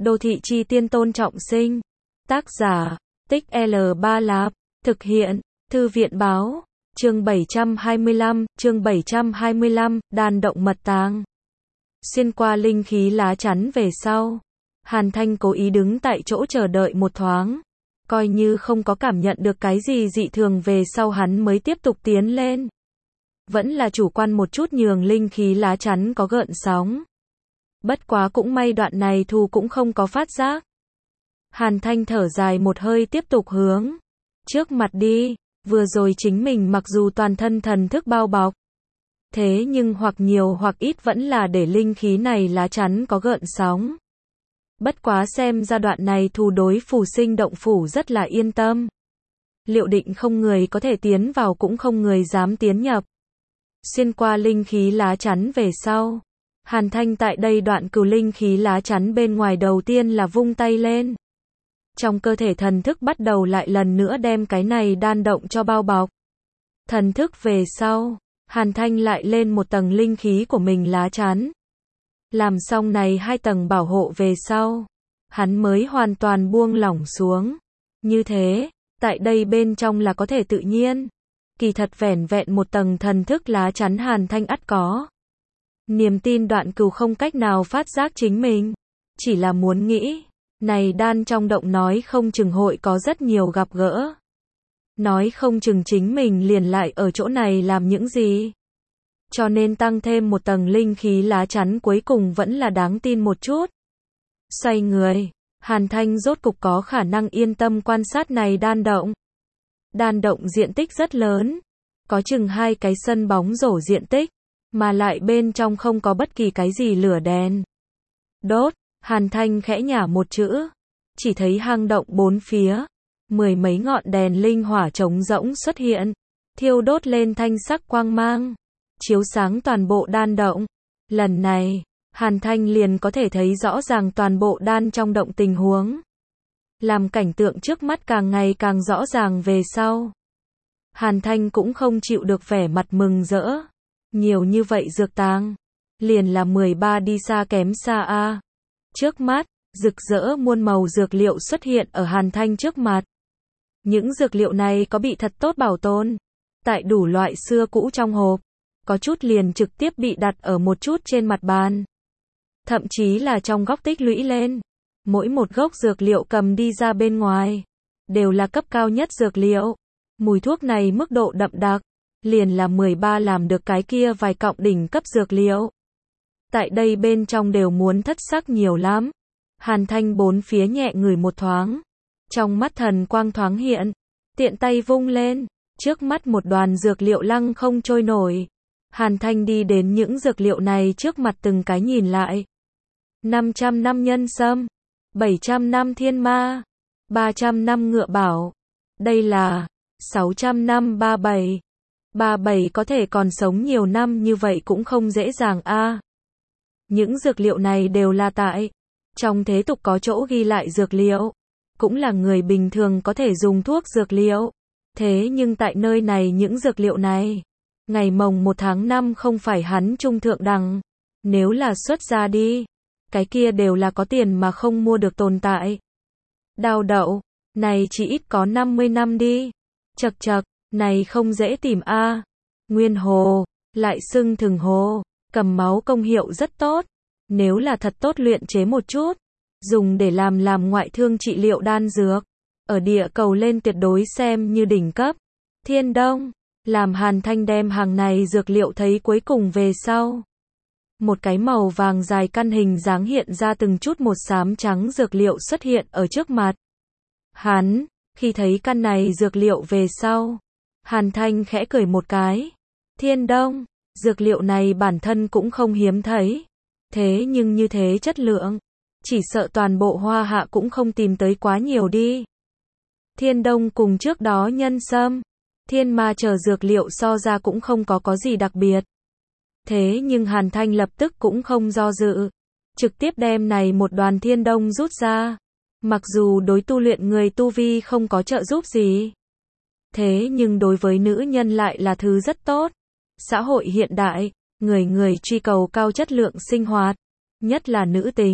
Đô thị chi tiên Tôn Trọng Sinh. Tác giả, Tích L3 Lạp. Thực hiện, Thư viện báo. Chương 725, đan động mật tàng. Xuyên qua linh khí lá chắn về sau. Hàn Thanh cố ý đứng tại chỗ chờ đợi một thoáng. Coi như không có cảm nhận được cái gì dị thường về sau hắn mới tiếp tục tiến lên. Vẫn là chủ quan một chút nhường linh khí lá chắn có gợn sóng. Bất quá cũng may đoạn này thù cũng không có phát giác. Hàn Thanh thở dài một hơi tiếp tục hướng trước mặt đi. Vừa rồi chính mình mặc dù toàn thân thần thức bao bọc. Thế nhưng hoặc nhiều hoặc ít vẫn là để linh khí này lá chắn có gợn sóng. Bất quá xem ra đoạn này thù đối phù sinh động phủ rất là yên tâm. Liệu định không người có thể tiến vào cũng không người dám tiến nhập. Xuyên qua linh khí lá chắn về sau. Hàn Thanh tại đây đoạn cửu linh khí lá chắn bên ngoài đầu tiên là vung tay lên. Trong cơ thể thần thức bắt đầu lại lần nữa đem cái này đan động cho bao bọc. Thần thức về sau, Hàn Thanh lại lên một tầng linh khí của mình lá chắn. Làm xong này hai tầng bảo hộ về sau, hắn mới hoàn toàn buông lỏng xuống. Như thế, tại đây bên trong là có thể tự nhiên. Kỳ thật vẻn vẹn một tầng thần thức lá chắn Hàn Thanh ắt có. Niềm tin đoạn cừu không cách nào phát giác chính mình. Chỉ là muốn nghĩ, này đan trong động nói không chừng hội có rất nhiều gặp gỡ. Nói không chừng chính mình liền lại ở chỗ này làm những gì. Cho nên tăng thêm một tầng linh khí lá chắn cuối cùng vẫn là đáng tin một chút. Xoay người, Hàn Thanh rốt cục có khả năng yên tâm quan sát này đan động. Đan động diện tích rất lớn, có chừng 2 cái sân bóng rổ diện tích, mà lại bên trong không có bất kỳ cái gì lửa đèn. Đốt, Hàn Thanh khẽ nhả một chữ, chỉ thấy hang động bốn phía, 10 mấy ngọn đèn linh hỏa trống rỗng xuất hiện, thiêu đốt lên thanh sắc quang mang, chiếu sáng toàn bộ đan động. Lần này, Hàn Thanh liền có thể thấy rõ ràng toàn bộ đan trong động tình huống. Làm cảnh tượng trước mắt càng ngày càng rõ ràng về sau. Hàn Thanh cũng không chịu được vẻ mặt mừng rỡ. Nhiều như vậy dược tàng. Liền là 13 đi xa kém xa a. Trước mắt, rực rỡ muôn màu dược liệu xuất hiện ở Hàn Thanh trước mặt. Những dược liệu này có bị thật tốt bảo tồn. Tại đủ loại xưa cũ trong hộp. Có chút liền trực tiếp bị đặt ở một chút trên mặt bàn. Thậm chí là trong góc tích lũy lên. Mỗi một gốc dược liệu cầm đi ra bên ngoài. Đều là cấp cao nhất dược liệu. Mùi thuốc này mức độ đậm đặc. Liền là 13 làm được cái kia vài cọng đỉnh cấp dược liệu. Tại đây bên trong đều muốn thất sắc nhiều lắm. Hàn Thanh bốn phía nhẹ ngửi một thoáng. Trong mắt thần quang thoáng hiện. Tiện tay vung lên. Trước mắt một đoàn dược liệu lăng không trôi nổi. Hàn Thanh đi đến những dược liệu này trước mặt từng cái nhìn lại. 500 năm nhân sâm. 700 năm thiên ma. 300 năm ngựa bảo. Đây là 600 năm 37. 37 có thể còn sống nhiều năm như vậy cũng không dễ dàng a. Những dược liệu này đều là tại trong thế tục có chỗ ghi lại dược liệu. Cũng là người bình thường có thể dùng thuốc dược liệu. Thế nhưng tại nơi này những dược liệu này. Ngày mồng 1 tháng 5 không phải hắn trung thượng đẳng. Nếu là xuất ra đi. Cái kia đều là có tiền mà không mua được tồn tại. Đào đậu. Này chỉ ít có 50 năm đi. Chậc chậc. Này không dễ tìm a. Nguyên hồ. Lại xưng thường hồ. Cầm máu công hiệu rất tốt. Nếu là thật tốt luyện chế một chút. Dùng để làm ngoại thương trị liệu đan dược. Ở địa cầu lên tuyệt đối xem như đỉnh cấp. Thiên Đông. Làm Hàn Thanh đem hàng này dược liệu thấy cuối cùng về sau. Một cái màu vàng dài căn hình dáng hiện ra từng chút một xám trắng dược liệu xuất hiện ở trước mặt. Hắn, khi thấy căn này dược liệu về sau. Hàn Thanh khẽ cười một cái. Thiên Đông, dược liệu này bản thân cũng không hiếm thấy. Thế nhưng như thế chất lượng. Chỉ sợ toàn bộ Hoa Hạ cũng không tìm tới quá nhiều đi. Thiên Đông cùng trước đó nhân sâm. Thiên ma chờ dược liệu so ra cũng không có gì đặc biệt. Thế nhưng Hàn Thanh lập tức cũng không do dự. Trực tiếp đem này một đoàn Thiên Đông rút ra. Mặc dù đối tu luyện người tu vi không có trợ giúp gì. Thế nhưng đối với nữ nhân lại là thứ rất tốt. Xã hội hiện đại, người truy cầu cao chất lượng sinh hoạt. Nhất là nữ tính.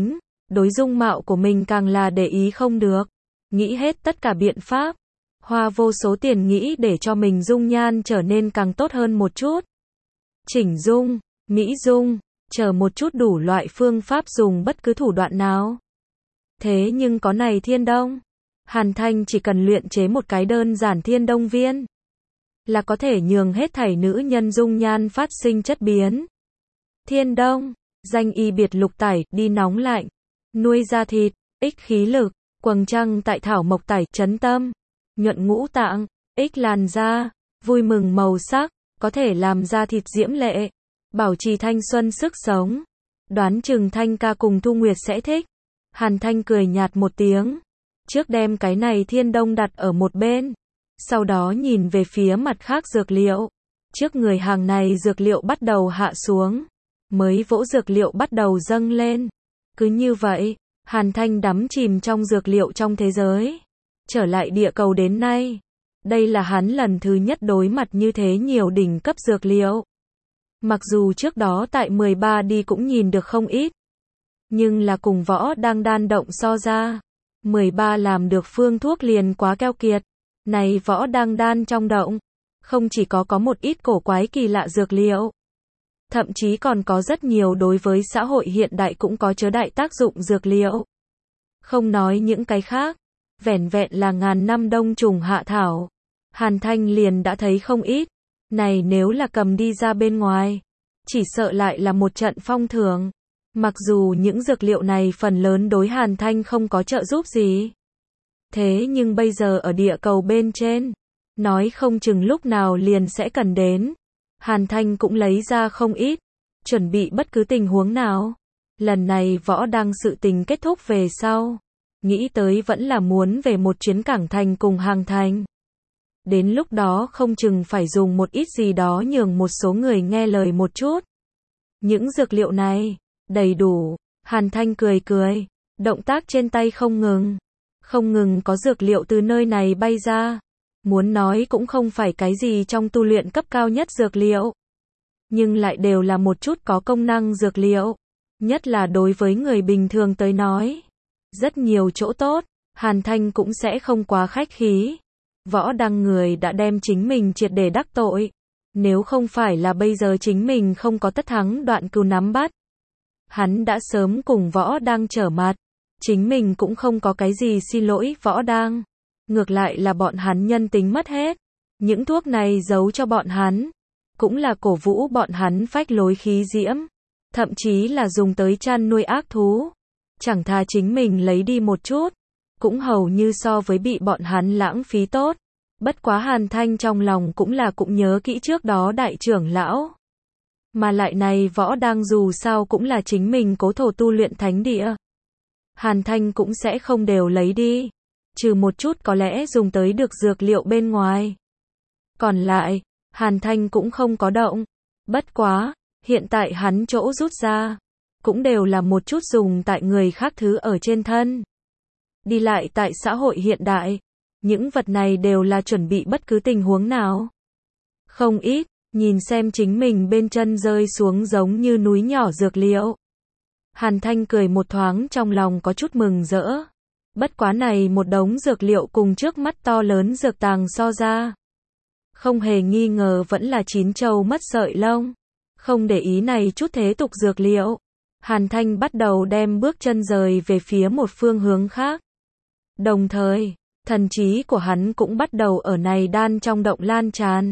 đối dung mạo của mình càng là để ý không được. Nghĩ hết tất cả biện pháp, hoa vô số tiền nghĩ để cho mình dung nhan trở nên càng tốt hơn một chút. Chỉnh dung, mỹ dung, chờ một chút đủ loại phương pháp dùng bất cứ thủ đoạn nào. Thế nhưng có này Thiên Đông, Hàn Thanh chỉ cần luyện chế một cái đơn giản Thiên Đông viên, là có thể nhường hết thảy nữ nhân dung nhan phát sinh chất biến. Thiên Đông, danh y biệt lục tải, đi nóng lạnh, nuôi da thịt, ích khí lực, quầng trăng tại thảo mộc tải, chấn tâm, nhuận ngũ tạng, ích làn da, vui mừng màu sắc, có thể làm da thịt diễm lệ, bảo trì thanh xuân sức sống. Đoán chừng Thanh ca cùng Thu Nguyệt sẽ thích. Hàn Thanh cười nhạt một tiếng, trước đem cái này Thiên Đông đặt ở một bên, sau đó nhìn về phía mặt khác dược liệu. Trước người hàng này dược liệu bắt đầu hạ xuống, mới vỗ dược liệu bắt đầu dâng lên. Cứ như vậy, Hàn Thanh đắm chìm trong dược liệu trong thế giới. Trở lại địa cầu đến nay, đây là hắn lần thứ nhất đối mặt như thế nhiều đỉnh cấp dược liệu. Mặc dù trước đó tại 13 đi cũng nhìn được không ít, nhưng là cùng võ đang đan động so ra, 13 làm được phương thuốc liền quá keo kiệt. Này võ đang đan trong động, không chỉ có một ít cổ quái kỳ lạ dược liệu, thậm chí còn có rất nhiều đối với xã hội hiện đại cũng có chứa đại tác dụng dược liệu. Không nói những cái khác, vẻn vẹn là ngàn năm đông trùng hạ thảo, Hàn Thanh liền đã thấy không ít. Này nếu là cầm đi ra bên ngoài, chỉ sợ lại là một trận phong thưởng. Mặc dù những dược liệu này phần lớn đối Hàn Thanh không có trợ giúp gì, thế nhưng bây giờ ở địa cầu bên trên, nói không chừng lúc nào liền sẽ cần đến. Hàn Thanh cũng lấy ra không ít, chuẩn bị bất cứ tình huống nào. Lần này võ đang sự tình kết thúc về sau, nghĩ tới vẫn là muốn về một chuyến Cảng Thành cùng Hàng Thành. Đến lúc đó không chừng phải dùng một ít gì đó nhường một số người nghe lời một chút. Những dược liệu này, đầy đủ. Hàn Thanh cười cười, động tác trên tay không ngừng. Không ngừng có dược liệu từ nơi này bay ra. Muốn nói cũng không phải cái gì trong tu luyện cấp cao nhất dược liệu, nhưng lại đều là một chút có công năng dược liệu. Nhất là đối với người bình thường tới nói, rất nhiều chỗ tốt, Hàn Thanh cũng sẽ không quá khách khí. Võ đăng người đã đem chính mình triệt để đắc tội. Nếu không phải là bây giờ chính mình không có tất thắng đoạn cừu nắm bắt, hắn đã sớm cùng võ đăng trở mặt. Chính mình cũng không có cái gì xin lỗi võ đăng. Ngược lại là bọn hắn nhân tính mất hết. Những thuốc này giấu cho bọn hắn, cũng là cổ vũ bọn hắn phách lối khí diễm. Thậm chí là dùng tới chăn nuôi ác thú. Chẳng thà chính mình lấy đi một chút, cũng hầu như so với bị bọn hắn lãng phí tốt. Bất quá Hàn Thanh trong lòng cũng nhớ kỹ trước đó đại trưởng lão. Mà lại này võ đang dù sao cũng là chính mình cố thổ tu luyện thánh địa. Hàn Thanh cũng sẽ không đều lấy đi, trừ một chút có lẽ dùng tới được dược liệu bên ngoài. Còn lại, Hàn Thanh cũng không có động. Bất quá, hiện tại hắn chỗ rút ra, cũng đều là một chút dùng tại người khác thứ ở trên thân. Đi lại tại xã hội hiện đại, những vật này đều là chuẩn bị bất cứ tình huống nào. Không ít, nhìn xem chính mình bên chân rơi xuống giống như núi nhỏ dược liệu. Hàn Thanh cười một thoáng trong lòng có chút mừng rỡ. Bất quá này một đống dược liệu cùng trước mắt to lớn dược tàng so ra, không hề nghi ngờ vẫn là chín trâu mất sợi lông. Không để ý này chút thế tục dược liệu, Hàn Thanh bắt đầu đem bước chân rời về phía một phương hướng khác. Đồng thời, thần trí của hắn cũng bắt đầu ở này đan trong động lan tràn.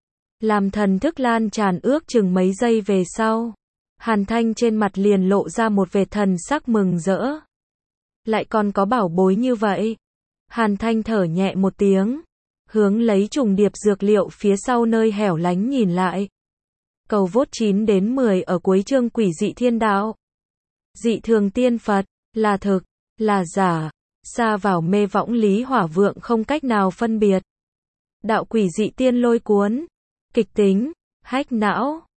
Làm thần thức lan tràn ước chừng mấy giây về sau, Hàn Thanh trên mặt liền lộ ra một vệt thần sắc mừng rỡ. Lại còn có bảo bối như vậy. Hàn Thanh thở nhẹ một tiếng, hướng lấy trùng điệp dược liệu phía sau nơi hẻo lánh nhìn lại. Cầu vốt 9 đến 10 ở cuối chương Quỷ dị thiên đạo. Dị thường tiên Phật, là thực, là giả, xa vào mê võng lý hỏa vượng không cách nào phân biệt. Đạo quỷ dị tiên lôi cuốn, kịch tính, hách não.